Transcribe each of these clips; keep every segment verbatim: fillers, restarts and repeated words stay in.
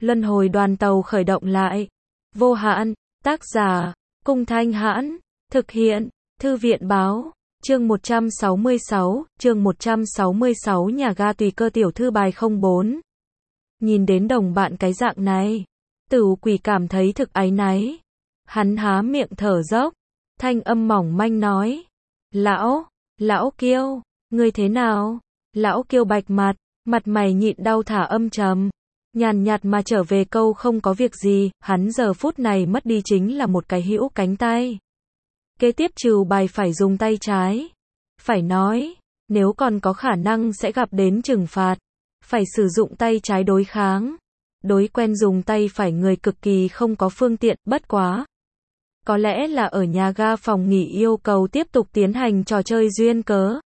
Luân hồi đoàn tàu khởi động lại. Vô hạn, tác giả, Cung Thanh Hãn, thực hiện, Thư viện Báo, chương một trăm sáu mươi sáu, chương một trăm sáu mươi sáu nhà ga tùy cơ tiểu thư bài không bốn. Nhìn đến đồng bạn cái dạng này, Tửu Quỷ cảm thấy thực áy náy. Hắn há miệng thở dốc, thanh âm mỏng manh nói: Lão, lão Kiêu, ngươi thế nào? Lão Kiêu bạch mặt, mặt mày nhịn đau thả âm trầm, nhàn nhạt mà trở về câu không có việc gì. Hắn giờ phút này mất đi chính là một cái hữu cánh tay. Kế tiếp trừ bài phải dùng tay trái. Phải nói, nếu còn có khả năng sẽ gặp đến trừng phạt, phải sử dụng tay trái đối kháng. Đối quen dùng tay phải người cực kỳ không có phương tiện, bất quá. Có lẽ là ở nhà ga phòng nghỉ yêu cầu tiếp tục tiến hành trò chơi duyên cớ.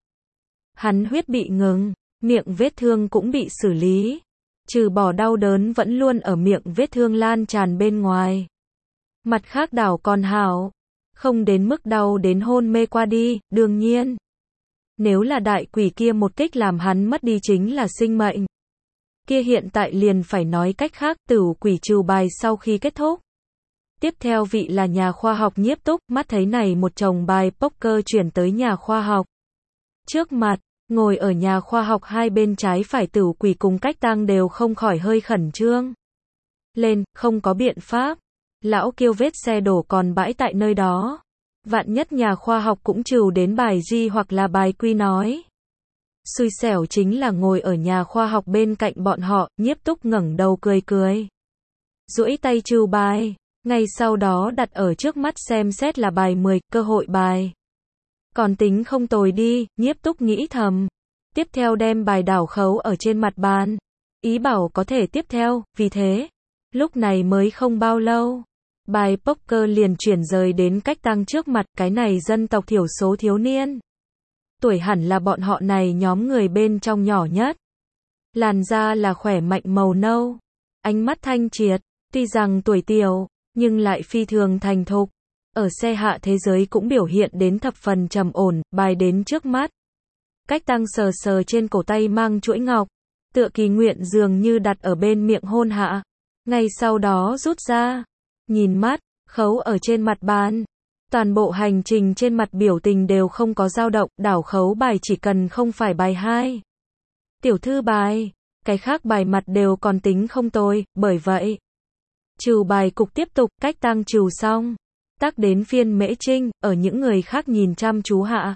Hắn huyết bị ngừng, miệng vết thương cũng bị xử lý. Trừ bỏ đau đớn vẫn luôn ở miệng vết thương lan tràn bên ngoài. Mặt khác đảo còn hảo, không đến mức đau đến hôn mê qua đi, đương nhiên. Nếu là đại quỷ kia một kích làm hắn mất đi chính là sinh mệnh. Kia hiện tại liền phải nói cách khác. Tửu Quỷ trừ bài sau khi kết thúc. Tiếp theo vị là nhà khoa học Nhiếp Túc, mắt thấy này một chồng bài poker chuyển tới nhà khoa học. Trước mặt, ngồi ở nhà khoa học hai bên trái phải Tửu Quỷ cùng Cách Tăng đều không khỏi hơi khẩn trương. Lên, không có biện pháp. Lão Kiêu vết xe đổ còn bãi tại nơi đó. Vạn nhất nhà khoa học cũng trừ đến bài G hoặc là bài Quy nói. Xui xẻo chính là ngồi ở nhà khoa học bên cạnh bọn họ. Nhiếp Túc ngẩng đầu cười cười, duỗi tay trừ bài, ngay sau đó đặt ở trước mắt xem xét là bài mười, cơ hội bài. Còn tính không tồi đi, Nhiếp Túc nghĩ thầm. Tiếp theo đem bài đảo khấu ở trên mặt bàn, ý bảo có thể tiếp theo. Vì thế, lúc này mới không bao lâu, bài poker liền chuyển rời đến Cách Tăng trước mặt. Cái này dân tộc thiểu số thiếu niên, tuổi hẳn là bọn họ này nhóm người bên trong nhỏ nhất. Làn da là khỏe mạnh màu nâu, ánh mắt thanh triệt, tuy rằng tuổi tiểu, nhưng lại phi thường thành thục. Ở xe hạ thế giới cũng biểu hiện đến thập phần trầm ổn. Bài đến trước mắt, Cách Tăng sờ sờ trên cổ tay mang chuỗi ngọc, tựa kỳ nguyện dường như đặt ở bên miệng hôn hạ. Ngay sau đó rút ra, nhìn mắt, khấu ở trên mặt bàn. Toàn bộ hành trình trên mặt biểu tình đều không có dao động. Đảo khấu bài chỉ cần không phải bài hai, tiểu thư bài, cái khác bài mặt đều còn tính không tồi. Bởi vậy, trừ bài cục tiếp tục. Cách Tăng trừ xong, tác đến phiên Mễ Trinh. Ở những người khác nhìn chăm chú hạ,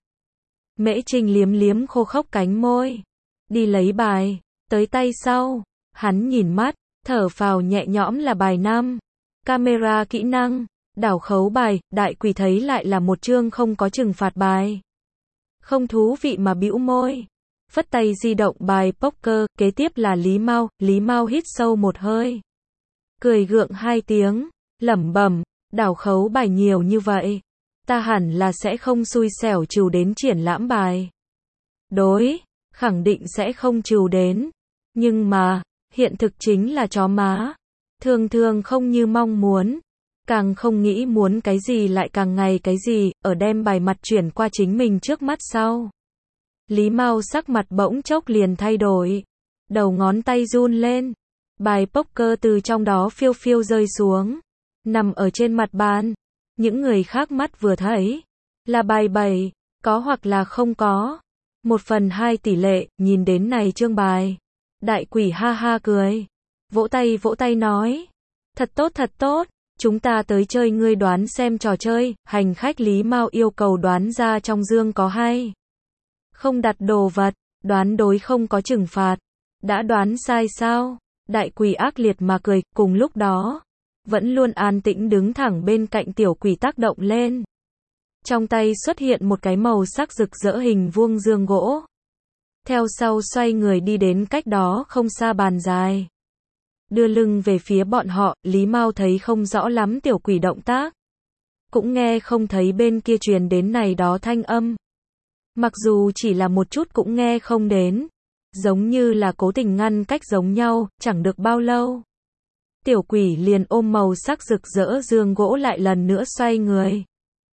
Mễ Trinh liếm liếm khô khốc cánh môi, đi lấy bài. Tới tay sau, hắn nhìn mắt, thở phào nhẹ nhõm là bài năm. Camera kỹ năng, đảo khấu bài. Đại quỷ thấy lại là một chương không có trừng phạt bài, không thú vị mà bĩu môi, phất tay di động bài poker. Kế tiếp là Lý Mao. Lý Mao hít sâu một hơi, cười gượng hai tiếng, lẩm bẩm, đảo khấu bài nhiều như vậy, ta hẳn là sẽ không xui xẻo trừ đến triển lãm bài. Đối, khẳng định sẽ không trừ đến. Nhưng mà, hiện thực chính là chó má. Thường thường không như mong muốn. Càng không nghĩ muốn cái gì lại càng ngày cái gì. Ở đem bài mặt chuyển qua chính mình trước mắt sau, Lý Mao sắc mặt bỗng chốc liền thay đổi. Đầu ngón tay run lên. Bài poker từ trong đó phiêu phiêu rơi xuống, nằm ở trên mặt bàn. Những người khác mắt vừa thấy, là bài bảy, có hoặc là không có. Một phần hai tỷ lệ. Nhìn đến này chương bài, đại quỷ ha ha cười, vỗ tay vỗ tay nói: Thật tốt thật tốt, chúng ta tới chơi ngươi đoán xem trò chơi. Hành khách Lý Mao yêu cầu đoán ra trong dương có hay không đặt đồ vật, đoán đối không có trừng phạt. Đã đoán sai sao? Đại quỷ ác liệt mà cười. Cùng lúc đó, vẫn luôn an tĩnh đứng thẳng bên cạnh tiểu quỷ tác động lên. Trong tay xuất hiện một cái màu sắc rực rỡ hình vuông dương gỗ. Theo sau xoay người đi đến cách đó không xa bàn dài, đưa lưng về phía bọn họ. Lý Mao thấy không rõ lắm tiểu quỷ động tác, cũng nghe không thấy bên kia truyền đến này đó thanh âm. Mặc dù chỉ là một chút cũng nghe không đến, giống như là cố tình ngăn cách giống nhau. Chẳng được bao lâu, tiểu quỷ liền ôm màu sắc rực rỡ dương gỗ lại lần nữa xoay người,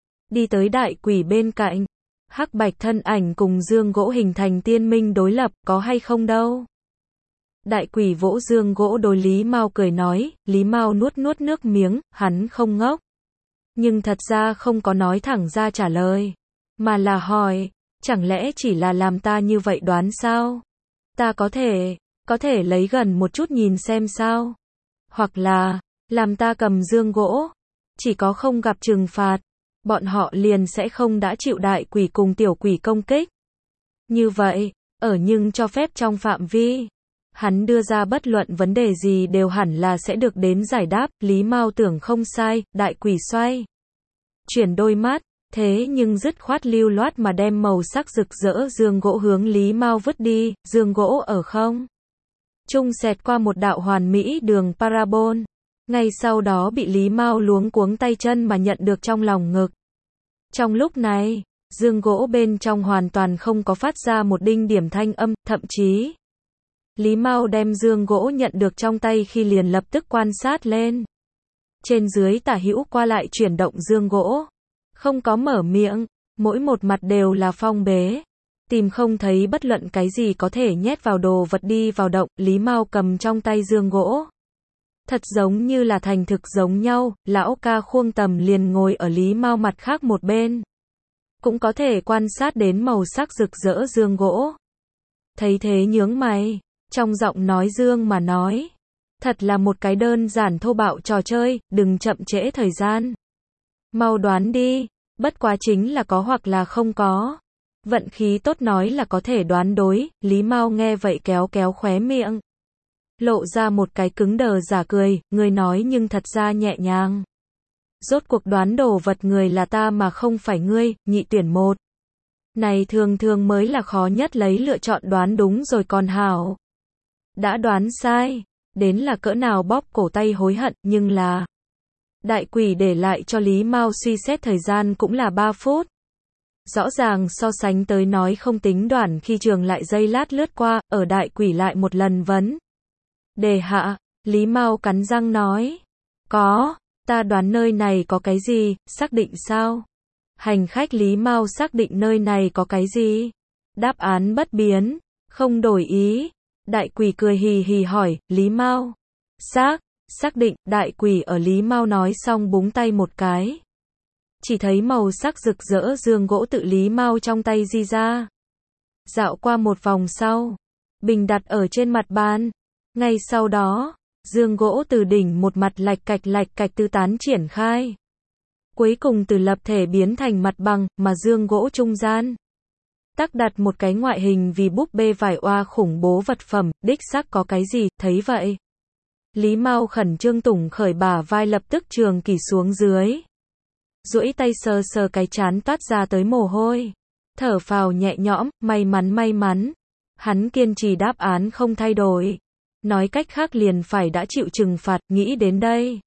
đi tới đại quỷ bên cạnh. Hắc bạch thân ảnh cùng dương gỗ hình thành tiên minh đối lập, có hay không đâu. Đại quỷ vỗ dương gỗ đối Lý Mao cười nói, Lý Mao nuốt nuốt nước miếng, hắn không ngốc. Nhưng thật ra không có nói thẳng ra trả lời, mà là hỏi, chẳng lẽ chỉ là làm ta như vậy đoán sao? Ta có thể, có thể lấy gần một chút nhìn xem sao? Hoặc là, làm ta cầm dương gỗ, chỉ có không gặp trừng phạt, bọn họ liền sẽ không đã chịu đại quỷ cùng tiểu quỷ công kích. Như vậy, ở nhưng cho phép trong phạm vi, hắn đưa ra bất luận vấn đề gì đều hẳn là sẽ được đến giải đáp, Lý Mao tưởng không sai, đại quỷ xoay. Chuyển đôi mắt, thế nhưng dứt khoát lưu loát mà đem màu sắc rực rỡ dương gỗ hướng Lý Mao vứt đi, dương gỗ ở không trung xẹt qua một đạo hoàn mỹ đường parabol. Ngay sau đó bị Lý Mao luống cuống tay chân mà nhận được trong lòng ngực. Trong lúc này, dương gỗ bên trong hoàn toàn không có phát ra một đinh điểm thanh âm, thậm chí Lý Mao đem dương gỗ nhận được trong tay khi liền lập tức quan sát lên. Trên dưới tả hữu qua lại chuyển động dương gỗ. Không có mở miệng, mỗi một mặt đều là phong bế. Tìm không thấy bất luận cái gì có thể nhét vào đồ vật đi vào động, Lý Mao cầm trong tay dương gỗ. Thật giống như là thành thực giống nhau, lão ca Khuông Tầm liền ngồi ở Lý Mao mặt khác một bên. Cũng có thể quan sát đến màu sắc rực rỡ dương gỗ. Thấy thế nhướng mày, trong giọng nói dương mà nói. Thật là một cái đơn giản thô bạo trò chơi, đừng chậm trễ thời gian. Mau đoán đi, bất quá chính là có hoặc là không có. Vận khí tốt nói là có thể đoán đối, Lý Mao nghe vậy kéo kéo khóe miệng. Lộ ra một cái cứng đờ giả cười, người nói nhưng thật ra nhẹ nhàng. Rốt cuộc đoán đồ vật người là ta mà không phải ngươi, nhị tuyển một. Này thường thường mới là khó nhất lấy lựa chọn đoán đúng rồi còn hảo. Đã đoán sai, đến là cỡ nào bóp cổ tay hối hận, nhưng là đại quỷ để lại cho Lý Mao suy xét thời gian cũng là ba phút. Rõ ràng so sánh tới nói không tính đoạn khi trường lại giây lát lướt qua, ở đại quỷ lại một lần vấn. Đề hạ, Lý Mao cắn răng nói. Có, ta đoán nơi này có cái gì, xác định sao? Hành khách Lý Mao xác định nơi này có cái gì? Đáp án bất biến, không đổi ý. Đại quỷ cười hì hì hỏi, Lý Mao. Xác, xác định, đại quỷ ở Lý Mao nói xong búng tay một cái. Chỉ thấy màu sắc rực rỡ dương gỗ tự Lý Mao trong tay di ra. Dạo qua một vòng sau, bình đặt ở trên mặt bàn. Ngay sau đó, dương gỗ từ đỉnh một mặt lạch cạch lạch cạch tứ tán triển khai. Cuối cùng từ lập thể biến thành mặt bằng, mà dương gỗ trung gian. Tác đặt một cái ngoại hình vì búp bê vải oa khủng bố vật phẩm, đích xác có cái gì, thấy vậy. Lý Mao khẩn trương tủng khởi bả vai lập tức trường kỳ xuống dưới. Duỗi tay sờ sờ cái trán toát ra tới mồ hôi. Thở phào nhẹ nhõm, may mắn may mắn. Hắn kiên trì đáp án không thay đổi. Nói cách khác liền phải đã chịu trừng phạt, nghĩ đến đây.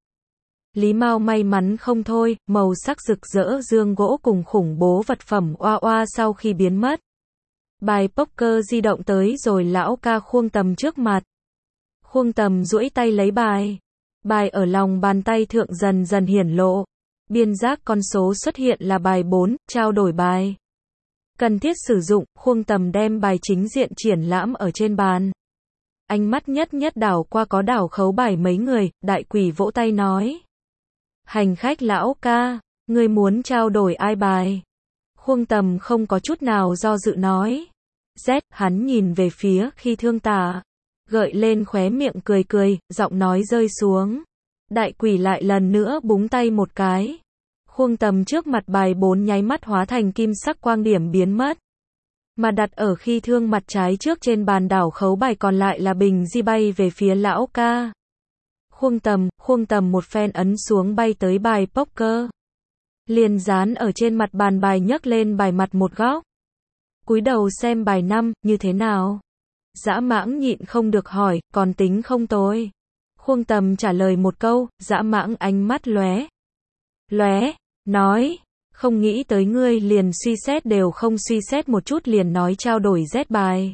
Lý Mao may mắn không thôi, màu sắc rực rỡ dương gỗ cùng khủng bố vật phẩm oa oa sau khi biến mất. Bài poker di động tới rồi lão ca Khuông Tầm trước mặt. Khuông Tầm duỗi tay lấy bài. Bài ở lòng bàn tay thượng dần dần hiển lộ. Biên giác con số xuất hiện là bài bốn, trao đổi bài. Cần thiết sử dụng, Khuông Tầm đem bài chính diện triển lãm ở trên bàn. Ánh mắt nhất nhất đảo qua có đảo khấu bài mấy người, đại quỷ vỗ tay nói. Hành khách lão ca, ngươi muốn trao đổi ai bài? Khuông Tầm không có chút nào do dự nói. Z, hắn nhìn về phía khi thương tả. Gợi lên khóe miệng cười cười, giọng nói rơi xuống. Đại quỷ lại lần nữa búng tay một cái. Khuông Tầm trước mặt bài bốn nháy mắt hóa thành kim sắc quang điểm biến mất. Mà đặt ở khi thương mặt trái trước trên bàn đảo khấu bài còn lại là bình di bay về phía lão ca. Khuông Tầm, Khuông Tầm một phen ấn xuống bay tới bài poker. Liền dán ở trên mặt bàn bài nhấc lên bài mặt một góc. Cúi đầu xem bài năm, như thế nào? Dã Mãng nhịn không được hỏi, còn tính không tồi. Khuông Tầm trả lời một câu, Dã Mãng ánh mắt lóe. Lóe, nói, không nghĩ tới ngươi liền suy xét đều không suy xét một chút liền nói trao đổi Z bài.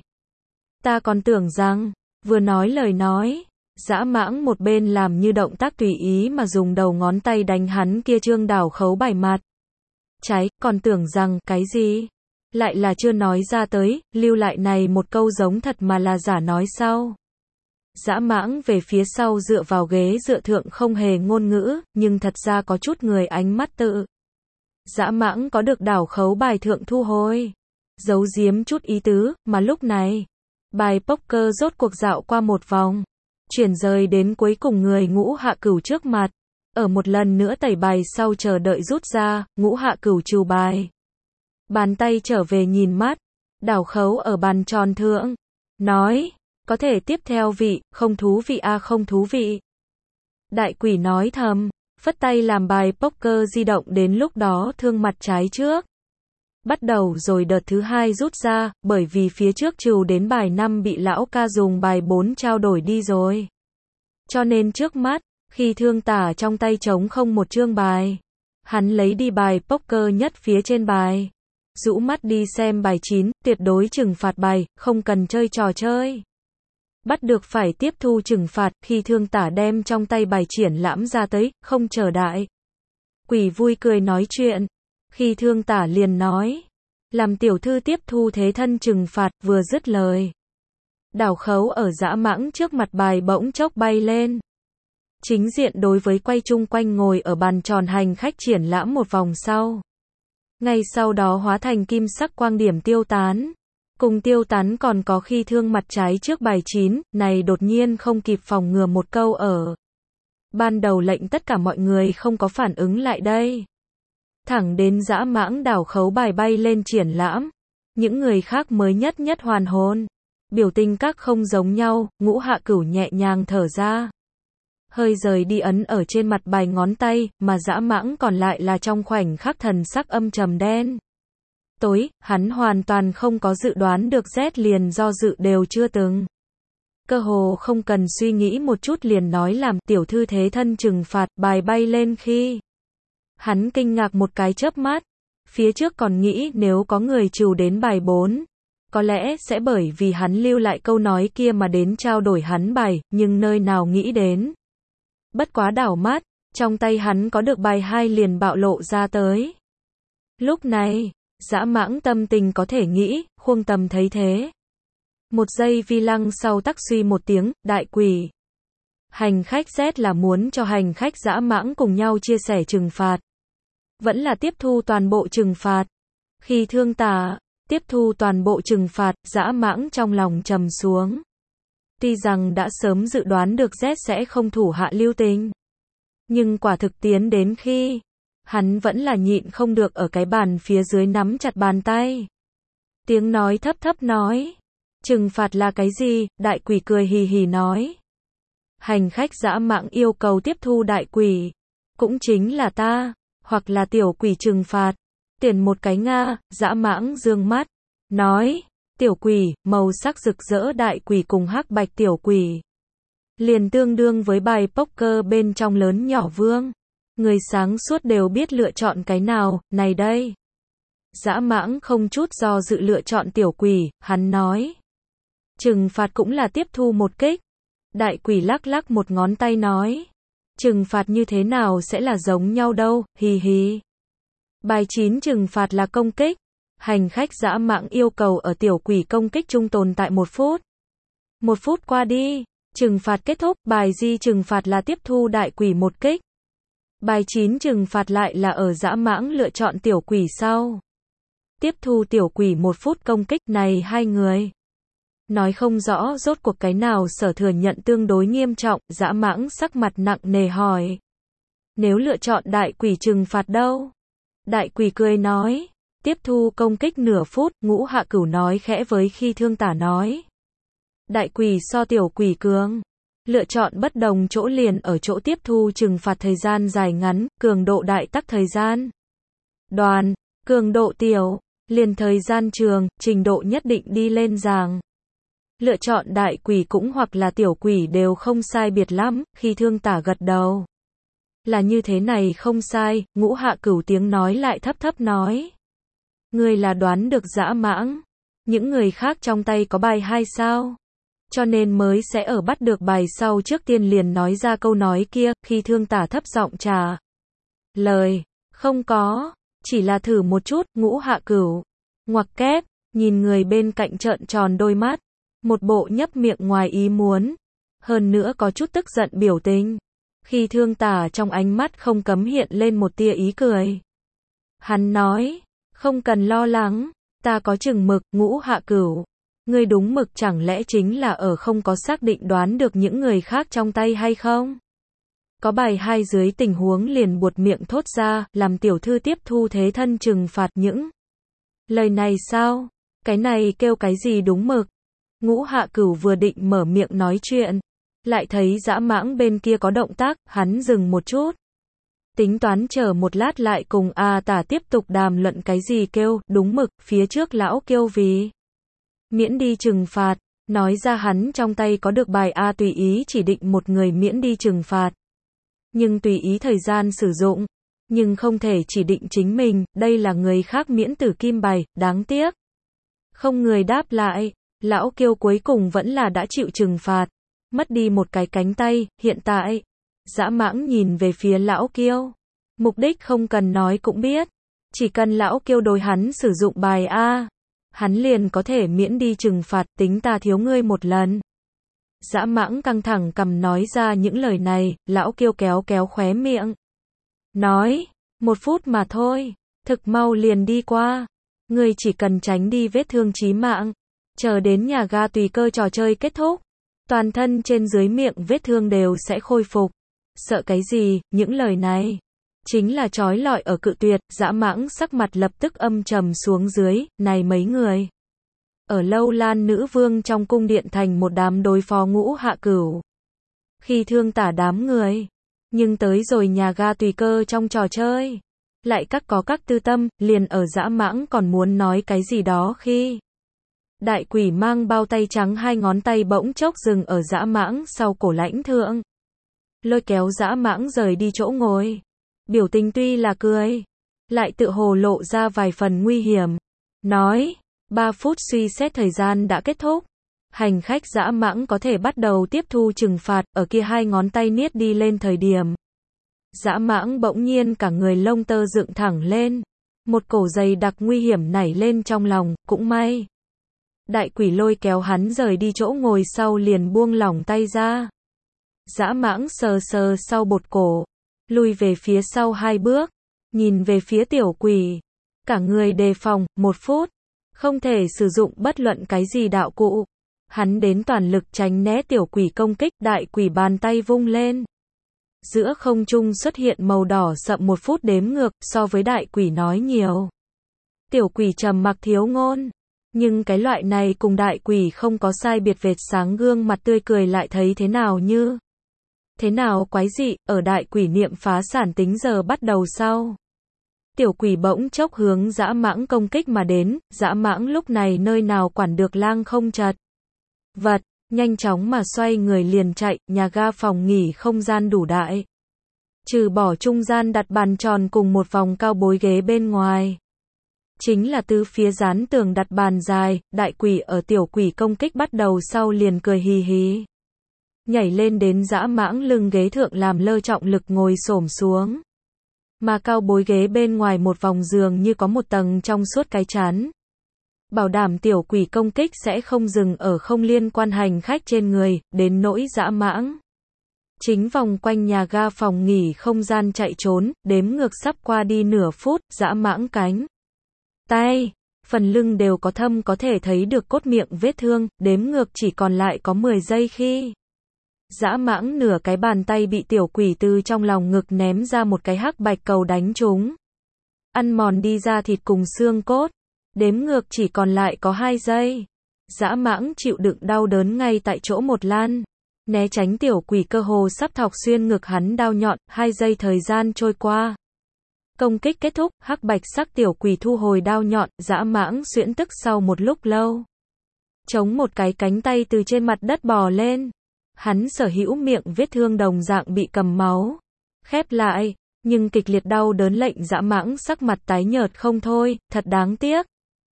Ta còn tưởng rằng, vừa nói lời nói, Dã Mãng một bên làm như động tác tùy ý mà dùng đầu ngón tay đánh hắn kia trương đảo khấu bài mặt. Trái, còn tưởng rằng, cái gì? Lại là chưa nói ra tới, lưu lại này một câu giống thật mà là giả nói sau. Dã Mãng về phía sau dựa vào ghế dựa thượng không hề ngôn ngữ, nhưng thật ra có chút người ánh mắt tự. Dã Mãng có được đảo khấu bài thượng thu hồi, giấu giếm chút ý tứ, mà lúc này, bài poker rốt cuộc dạo qua một vòng, chuyển rời đến cuối cùng người Ngũ Hạ Cửu trước mặt. Ở một lần nữa tẩy bài sau chờ đợi rút ra, Ngũ Hạ Cửu trừ bài. Bàn tay trở về nhìn mắt, đảo khấu ở bàn tròn thượng, nói, có thể tiếp theo vị, không thú vị a à không thú vị. Đại quỷ nói thầm, phất tay làm bài poker di động đến lúc đó thương mặt trái trước. Bắt đầu rồi đợt thứ hai rút ra, bởi vì phía trước trừ đến bài năm bị lão ca dùng bài bốn trao đổi đi rồi. Cho nên trước mắt, khi Thương Tả trong tay trống không một chương bài, hắn lấy đi bài poker nhất phía trên bài. Rũ mắt đi xem bài chín, tuyệt đối trừng phạt bài, không cần chơi trò chơi. Bắt được phải tiếp thu trừng phạt, khi Thương Tả đem trong tay bài triển lãm ra tới, không chờ đại. Quỷ vui cười nói chuyện. Khi Thương Tả liền nói, làm tiểu thư tiếp thu thế thân trừng phạt, vừa dứt lời. Đảo khấu ở Dã Mãng trước mặt bài bỗng chốc bay lên. Chính diện đối với quay chung quanh ngồi ở bàn tròn hành khách triển lãm một vòng sau. Ngay sau đó hóa thành kim sắc quang điểm tiêu tán. Cùng tiêu tán còn có khi thương mặt trái trước bài chín, này đột nhiên không kịp phòng ngừa một câu ở. Ban đầu lệnh tất cả mọi người không có phản ứng lại đây. Thẳng đến Dã Mãng đảo khấu bài bay lên triển lãm. Những người khác mới nhất nhất hoàn hồn. Biểu tình các không giống nhau, Ngũ Hạ Cửu nhẹ nhàng thở ra. Hơi rời đi ấn ở trên mặt bài ngón tay, mà Dã Mãng còn lại là trong khoảnh khắc thần sắc âm trầm đen. Tối, hắn hoàn toàn không có dự đoán được rét liền do dự đều chưa từng. Cơ hồ không cần suy nghĩ một chút liền nói làm tiểu thư thế thân trừng phạt bài bay lên khi. Hắn kinh ngạc một cái chớp mắt. Phía trước còn nghĩ nếu có người trừ đến bài bốn. Có lẽ sẽ bởi vì hắn lưu lại câu nói kia mà đến trao đổi hắn bài, nhưng nơi nào nghĩ đến. Bất quá đảo mắt, trong tay hắn có được bài hai liền bạo lộ ra tới. Lúc này, Dã Mãng tâm tình có thể nghĩ, Khuông Tầm thấy thế. Một giây vi lăng sau tắc suy một tiếng, đại quỷ. Hành khách Z là muốn cho hành khách Dã Mãng cùng nhau chia sẻ trừng phạt. Vẫn là tiếp thu toàn bộ trừng phạt. Khi Thương Tả tiếp thu toàn bộ trừng phạt, Dã Mãng trong lòng trầm xuống. Tuy rằng đã sớm dự đoán được Z sẽ không thủ hạ lưu tình. Nhưng quả thực tiến đến khi, hắn vẫn là nhịn không được ở cái bàn phía dưới nắm chặt bàn tay. Tiếng nói thấp thấp nói. Trừng phạt là cái gì? Đại quỷ cười hì hì nói. Hành khách Dã Mãng yêu cầu tiếp thu đại quỷ. Cũng chính là ta, hoặc là tiểu quỷ trừng phạt. Tiền một cái Nga, Dã Mãng dương mắt. Nói. Tiểu quỷ, màu sắc rực rỡ đại quỷ cùng hắc bạch tiểu quỷ. Liền tương đương với bài poker bên trong lớn nhỏ vương. Người sáng suốt đều biết lựa chọn cái nào, này đây. Dã Mãng không chút do dự lựa chọn tiểu quỷ, hắn nói. Trừng phạt cũng là tiếp thu một kích. Đại quỷ lắc lắc một ngón tay nói. Trừng phạt như thế nào sẽ là giống nhau đâu, hì hì. Bài chín trừng phạt là công kích. Hành khách Dã Mãng yêu cầu ở tiểu quỷ công kích chung tồn tại một phút. Một phút qua đi, trừng phạt kết thúc, bài di trừng phạt là tiếp thu đại quỷ một kích. Bài chín trừng phạt lại là ở Dã Mãng lựa chọn tiểu quỷ sau. Tiếp thu tiểu quỷ một phút công kích này hai người. Nói không rõ rốt cuộc cái nào sở thừa nhận tương đối nghiêm trọng, Dã Mãng sắc mặt nặng nề hỏi. Nếu lựa chọn đại quỷ trừng phạt đâu? Đại quỷ cười nói. Tiếp thu công kích nửa phút, Ngũ Hạ Cửu nói khẽ với khi Thương Tả nói. Đại quỷ so tiểu quỷ cường. Lựa chọn bất đồng chỗ liền ở chỗ tiếp thu trừng phạt thời gian dài ngắn, cường độ đại tắc thời gian. Đoàn, cường độ tiểu, liền thời gian trường, trình độ nhất định đi lên giàng. Lựa chọn đại quỷ cũng hoặc là tiểu quỷ đều không sai biệt lắm, khi Thương Tả gật đầu. Là như thế này không sai, Ngũ Hạ Cửu tiếng nói lại thấp thấp nói. Người là đoán được Dã Mãng. Những người khác trong tay có bài hai sao? Cho nên mới sẽ ở bắt được bài sau trước tiên liền nói ra câu nói kia, khi Thương Tả thấp giọng trả lời. Không có, chỉ là thử một chút, Ngũ Hạ Cửu. Ngoặc kép, nhìn người bên cạnh trợn tròn đôi mắt. Một bộ nhấp miệng ngoài ý muốn. hơn nữa có chút tức giận biểu tình. Khi Thương Tả trong ánh mắt không cấm hiện lên một tia ý cười. Hắn nói, không cần lo lắng, ta có chừng mực, Ngũ Hạ Cửu. Ngươi đúng mực chẳng lẽ chính là ở không có xác định đoán được những người khác trong tay hay không? Có bài hai dưới tình huống liền buột miệng thốt ra, làm tiểu thư tiếp thu thế thân trừng phạt những lời này sao? Cái này kêu cái gì đúng mực? Ngũ Hạ Cửu vừa định mở miệng nói chuyện, lại thấy Dã Mãng bên kia có động tác, hắn dừng một chút. Tính toán chờ một lát lại cùng A Tả tiếp tục đàm luận cái gì kêu, đúng mực, phía trước lão kêu vì miễn đi trừng phạt, nói ra hắn trong tay có được bài A tùy ý chỉ định một người miễn đi trừng phạt. Nhưng tùy ý thời gian sử dụng, nhưng không thể chỉ định chính mình, đây là người khác miễn tử kim bài, đáng tiếc. Không người đáp lại, lão kiêu cuối cùng vẫn là đã chịu trừng phạt, mất đi một cái cánh tay, hiện tại. Dã Mãng nhìn về phía lão kiêu, mục đích không cần nói cũng biết, chỉ cần lão kiêu đối hắn sử dụng bài A, hắn liền có thể miễn đi trừng phạt, tính ta thiếu ngươi một lần. Dã Mãng căng thẳng cầm nói ra những lời này, lão kiêu kéo kéo khóe miệng. Nói, một phút mà thôi, thực mau liền đi qua. Ngươi chỉ cần tránh đi vết thương chí mạng, chờ đến nhà ga tùy cơ trò chơi kết thúc, toàn thân trên dưới miệng vết thương đều sẽ khôi phục. Sợ cái gì, những lời này chính là trói lọi ở cự tuyệt. Dã Mãng sắc mặt lập tức âm trầm xuống dưới, này mấy người ở Lâu Lan nữ vương trong cung điện thành một đám đối phó Ngũ Hạ Cửu. Khi Thương Tả đám người, nhưng tới rồi nhà ga tùy cơ trong trò chơi, lại các có các tư tâm, liền ở Dã Mãng còn muốn nói cái gì đó khi đại quỷ mang bao tay trắng hai ngón tay bỗng chốc dừng ở Dã Mãng sau cổ lãnh thượng. Lôi kéo Dã Mãng rời đi chỗ ngồi. Biểu tình tuy là cười, lại tự hồ lộ ra vài phần nguy hiểm. Nói, ba phút suy xét thời gian đã kết thúc. Hành khách Dã Mãng có thể bắt đầu tiếp thu trừng phạt, ở kia hai ngón tay niết đi lên thời điểm. Dã Mãng bỗng nhiên cả người lông tơ dựng thẳng lên. Một cổ dày đặc nguy hiểm nảy lên trong lòng, cũng may. Đại quỷ lôi kéo hắn rời đi chỗ ngồi sau liền buông lỏng tay ra. Dã Mãng sờ sờ sau bột cổ, lùi về phía sau hai bước, nhìn về phía tiểu quỷ. Cả người đề phòng, một phút, không thể sử dụng bất luận cái gì đạo cụ. Hắn đến toàn lực tránh né tiểu quỷ công kích, đại quỷ bàn tay vung lên. Giữa không trung xuất hiện màu đỏ sậm một phút đếm ngược, so với đại quỷ nói nhiều. Tiểu quỷ trầm mặc thiếu ngôn. Nhưng cái loại này cùng đại quỷ không có sai biệt vệt sáng gương mặt tươi cười lại thấy thế nào như thế nào quái dị, ở đại quỷ niệm phá sản tính giờ bắt đầu sau. Tiểu quỷ bỗng chốc hướng Dã Mãng công kích mà đến, Dã Mãng lúc này nơi nào quản được lang không chật vật, nhanh chóng mà xoay người liền chạy, nhà ga phòng nghỉ không gian đủ đại. Trừ bỏ trung gian đặt bàn tròn cùng một vòng cao bối ghế bên ngoài. Chính là tứ phía dán tường đặt bàn dài, đại quỷ ở tiểu quỷ công kích bắt đầu sau liền cười hì hì. Nhảy lên đến Dã Mãng lưng ghế thượng làm lơ trọng lực ngồi xổm xuống. Mà cao bối ghế bên ngoài một vòng giường như có một tầng trong suốt cái chắn. Bảo đảm tiểu quỷ công kích sẽ không dừng ở không liên quan hành khách trên người, đến nỗi Dã Mãng. Chính vòng quanh nhà ga phòng nghỉ không gian chạy trốn, đếm ngược sắp qua đi nửa phút, Dã Mãng cánh tay, phần lưng đều có thâm có thể thấy được cốt miệng vết thương, đếm ngược chỉ còn lại có mười giây khi Dã Mãng nửa cái bàn tay bị tiểu quỷ từ trong lòng ngực ném ra một cái hắc bạch cầu đánh trúng. Ăn mòn đi ra thịt cùng xương cốt. Đếm ngược chỉ còn lại có hai giây. Dã Mãng chịu đựng đau đớn ngay tại chỗ một lan. Né tránh tiểu quỷ cơ hồ sắp thọc xuyên ngực hắn đao nhọn, hai giây thời gian trôi qua. Công kích kết thúc, hắc bạch sắc tiểu quỷ thu hồi đao nhọn, Dã Mãng xuyễn tức sau một lúc lâu. Chống một cái cánh tay từ trên mặt đất bò lên. Hắn sở hữu miệng vết thương đồng dạng bị cầm máu. Khép lại, nhưng kịch liệt đau đớn lệnh Dã Mãng sắc mặt tái nhợt không thôi, thật đáng tiếc.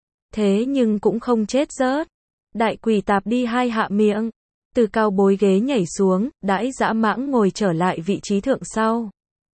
Thế nhưng cũng không chết rớt. Đại quỷ tạp đi hai hạ miệng. Từ cao bối ghế nhảy xuống, đãi Dã Mãng ngồi trở lại vị trí thượng sau.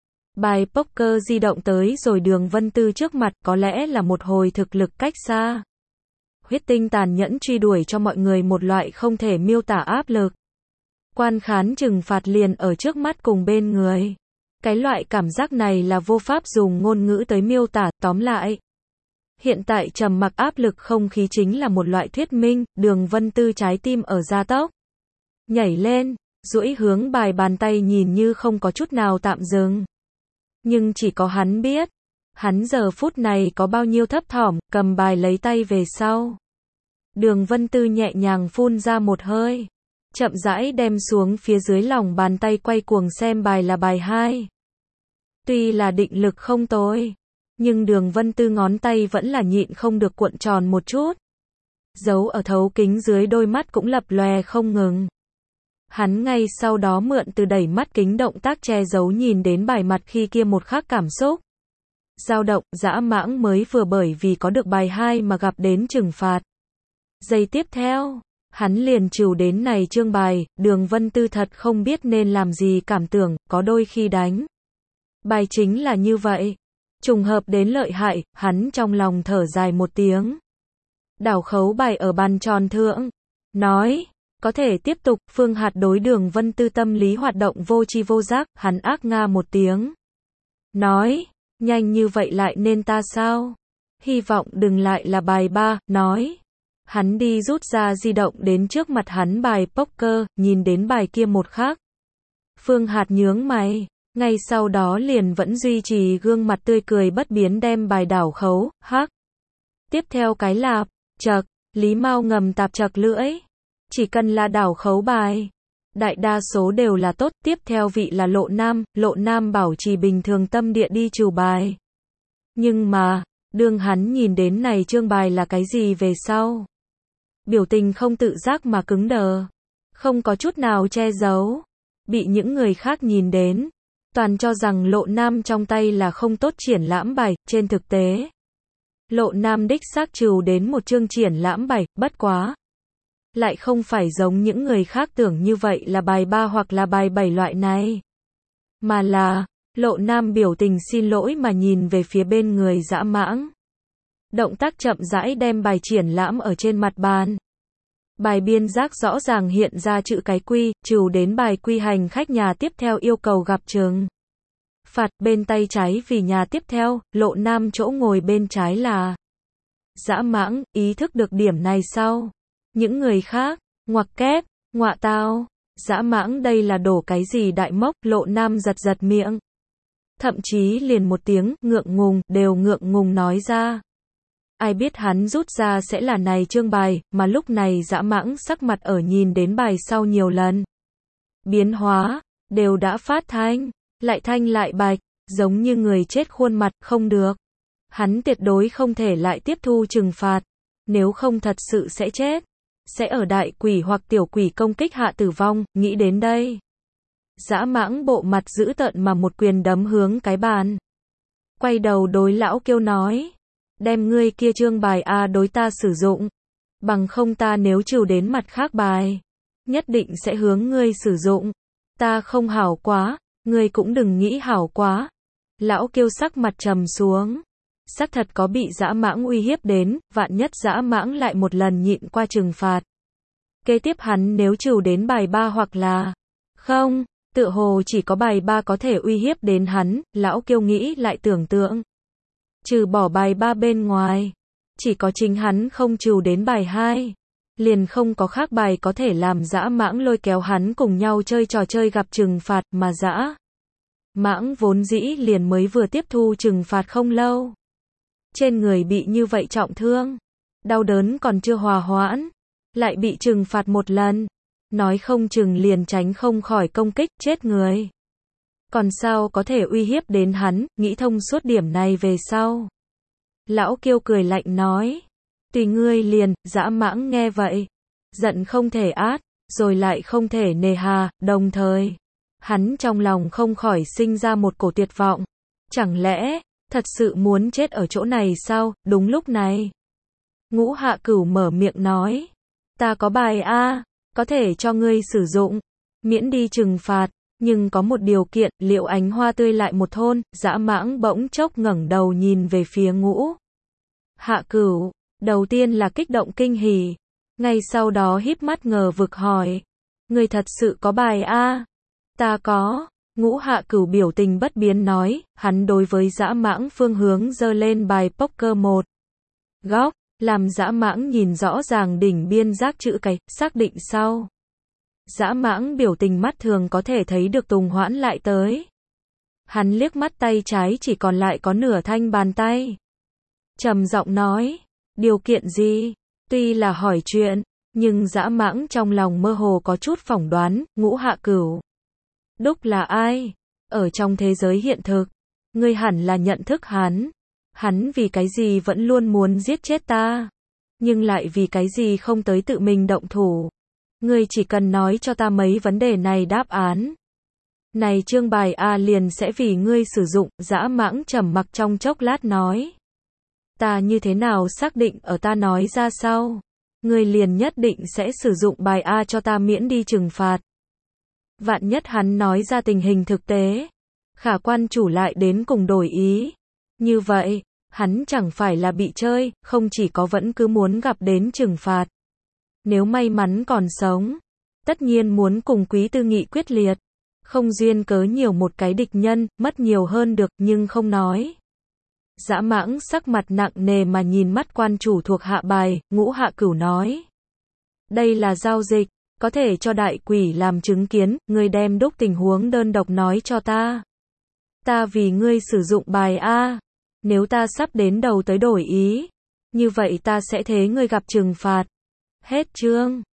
Bài poker di động tới rồi Đường Vân Tư trước mặt, có lẽ là một hồi thực lực cách xa. Huyết tinh tàn nhẫn truy đuổi cho mọi người một loại không thể miêu tả áp lực. Quan khán trừng phạt liền ở trước mắt cùng bên người. Cái loại cảm giác này là vô pháp dùng ngôn ngữ tới miêu tả, tóm lại. Hiện tại trầm mặc áp lực không khí chính là một loại thuyết minh, Đường Vân Tư trái tim ở gia tốc. Nhảy lên, duỗi hướng bài bàn tay nhìn như không có chút nào tạm dừng. Nhưng chỉ có hắn biết, hắn giờ phút này có bao nhiêu thấp thỏm, cầm bài lấy tay về sau. Đường Vân Tư nhẹ nhàng phun ra một hơi, chậm rãi đem xuống phía dưới lòng bàn tay quay cuồng xem bài là bài hai. Tuy là định lực không tồi, nhưng Đường Vân Tư ngón tay vẫn là nhịn không được cuộn tròn một chút. Dấu ở thấu kính dưới đôi mắt cũng lập lòe không ngừng. Hắn ngay sau đó mượn từ đẩy mắt kính động tác che giấu nhìn đến bài mặt khi kia một khắc cảm xúc. Dao động, dã mãng mới vừa bởi vì có được bài hai mà gặp đến trừng phạt. Giây tiếp theo, hắn liền trừ đến này chương bài, Đường Vân Tư thật không biết nên làm gì cảm tưởng, có đôi khi đánh. Bài chính là như vậy. Trùng hợp đến lợi hại, hắn trong lòng thở dài một tiếng. Đảo khấu bài ở bàn tròn thượng. Nói, có thể tiếp tục, Phương Hạt đối Đường Vân Tư tâm lý hoạt động vô tri vô giác, hắn ác nga một tiếng. Nói, nhanh như vậy lại nên ta sao? Hy vọng đừng lại là bài ba, nói. Hắn đi rút ra di động đến trước mặt hắn bài poker, nhìn đến bài kia một khắc. Phương Hạt nhướng mày, ngay sau đó liền vẫn duy trì gương mặt tươi cười bất biến đem bài đảo khấu, hắc. Tiếp theo cái lạp, chật, Lý Mao ngầm tạp chật lưỡi. Chỉ cần là đảo khấu bài, đại đa số đều là tốt, tiếp theo vị là Lộ Nam, Lộ Nam bảo trì bình thường tâm địa đi trừ bài. Nhưng mà, đương hắn nhìn đến này chương bài là cái gì về sau. Biểu tình không tự giác mà cứng đờ, không có chút nào che giấu, bị những người khác nhìn đến, toàn cho rằng Lộ Nam trong tay là không tốt triển lãm bài, trên thực tế. Lộ Nam đích xác trừ đến một chương triển lãm bài, bất quá. Lại không phải giống những người khác tưởng như vậy là bài ba hoặc là bài bảy loại này. Mà là, Lộ Nam biểu tình xin lỗi mà nhìn về phía bên người dã mãng. Động tác chậm rãi đem bài triển lãm ở trên mặt bàn. Bài biên giác rõ ràng hiện ra chữ cái quy, trừ đến bài quy hành khách nhà tiếp theo yêu cầu gặp trừng phạt, bên tay trái vì nhà tiếp theo, Lộ Nam chỗ ngồi bên trái là dã mãng, ý thức được điểm này sau. Những người khác, ngoặc kép, ngọa tao, dã mãng đây là đổ cái gì đại mốc, Lộ Nam giật giật miệng. Thậm chí liền một tiếng, ngượng ngùng, đều ngượng ngùng nói ra. Ai biết hắn rút ra sẽ là này chương bài, mà lúc này dã mãng sắc mặt ở nhìn đến bài sau nhiều lần. Biến hóa, đều đã phát thanh, lại thanh lại bạch, giống như người chết khuôn mặt, không được. Hắn tuyệt đối không thể lại tiếp thu trừng phạt, nếu không thật sự sẽ chết. Sẽ ở đại quỷ hoặc tiểu quỷ công kích hạ tử vong, nghĩ đến đây. Dã mãng bộ mặt dữ tợn mà một quyền đấm hướng cái bàn. Quay đầu đối lão kêu nói. Đem ngươi kia chương bài A đối ta sử dụng. Bằng không ta nếu trừ đến mặt khác bài. Nhất định sẽ hướng ngươi sử dụng. Ta không hảo quá, ngươi cũng đừng nghĩ hảo quá. Lão kêu sắc mặt trầm xuống. Xác thật có bị dã mãng uy hiếp đến, vạn nhất dã mãng lại một lần nhịn qua trừng phạt. Kế tiếp hắn nếu trừ đến bài ba hoặc là không, tựa hồ chỉ có bài ba có thể uy hiếp đến hắn, lão kêu nghĩ lại tưởng tượng. Trừ bỏ bài ba bên ngoài, chỉ có chính hắn không trừ đến bài hai. Liền không có khác bài có thể làm dã mãng lôi kéo hắn cùng nhau chơi trò chơi gặp trừng phạt mà dã mãng vốn dĩ liền mới vừa tiếp thu trừng phạt không lâu. Trên người bị như vậy trọng thương, đau đớn còn chưa hòa hoãn, lại bị trừng phạt một lần, nói không chừng liền tránh không khỏi công kích chết người. Còn sao có thể uy hiếp đến hắn, nghĩ thông suốt điểm này về sau. Lão Kiêu cười lạnh nói, tùy ngươi liền, dã mãng nghe vậy, giận không thể át, rồi lại không thể nề hà, đồng thời, hắn trong lòng không khỏi sinh ra một cổ tuyệt vọng. Chẳng lẽ, thật sự muốn chết ở chỗ này sao? Đúng lúc này, Ngũ Hạ Cửu mở miệng nói, ta có bài A, có thể cho ngươi sử dụng, miễn đi trừng phạt, nhưng có một điều kiện, Liệu Ánh Hoa tươi lại một thôn. Dã mãng bỗng chốc ngẩng đầu nhìn về phía Ngũ Hạ Cửu, đầu tiên là kích động kinh hỉ, ngay sau đó híp mắt ngờ vực hỏi, Ngươi thật sự có bài A? Ta có. Ngũ Hạ Cửu biểu tình bất biến nói, hắn đối với Dã Mãng phương hướng giơ lên bài poker một góc, làm Dã Mãng nhìn rõ ràng đỉnh biên giác chữ cái, xác định sau. Dã Mãng biểu tình mắt thường có thể thấy được Tùng Hoãn lại tới. Hắn liếc mắt tay trái chỉ còn lại có nửa thanh bàn tay. Trầm giọng nói, điều kiện gì? Tuy là hỏi chuyện, nhưng Dã Mãng trong lòng mơ hồ có chút phỏng đoán, Ngũ Hạ Cửu Đúc là ai? Ở trong thế giới hiện thực, ngươi hẳn là nhận thức hắn. Hắn vì cái gì vẫn luôn muốn giết chết ta? Nhưng lại vì cái gì không tới tự mình động thủ? Ngươi chỉ cần nói cho ta mấy vấn đề này đáp án. Này chương bài A liền sẽ vì ngươi sử dụng. Dã Mãng trầm mặc trong chốc lát nói. Ta như thế nào xác định ở ta nói ra sau? Ngươi liền nhất định sẽ sử dụng bài A cho ta miễn đi trừng phạt. Vạn nhất hắn nói ra tình hình thực tế, Khả quan chủ lại đến cùng đổi ý. Như vậy, hắn chẳng phải là bị chơi, không chỉ có vẫn cứ muốn gặp đến trừng phạt. Nếu may mắn còn sống, tất nhiên muốn cùng Quý Tư Nghị quyết liệt. Không duyên cớ nhiều một cái địch nhân, mất nhiều hơn được, nhưng không nói. Dã Mãng sắc mặt nặng nề mà nhìn mắt quan chủ thuộc hạ bài, Ngũ Hạ Cửu nói. Đây là giao dịch, có thể cho đại quỷ làm chứng kiến, ngươi đem đúc tình huống đơn độc nói cho ta. Ta vì ngươi sử dụng bài A. Nếu ta sắp đến đầu tới đổi ý, như vậy ta sẽ thế ngươi gặp trừng phạt. Hết chương.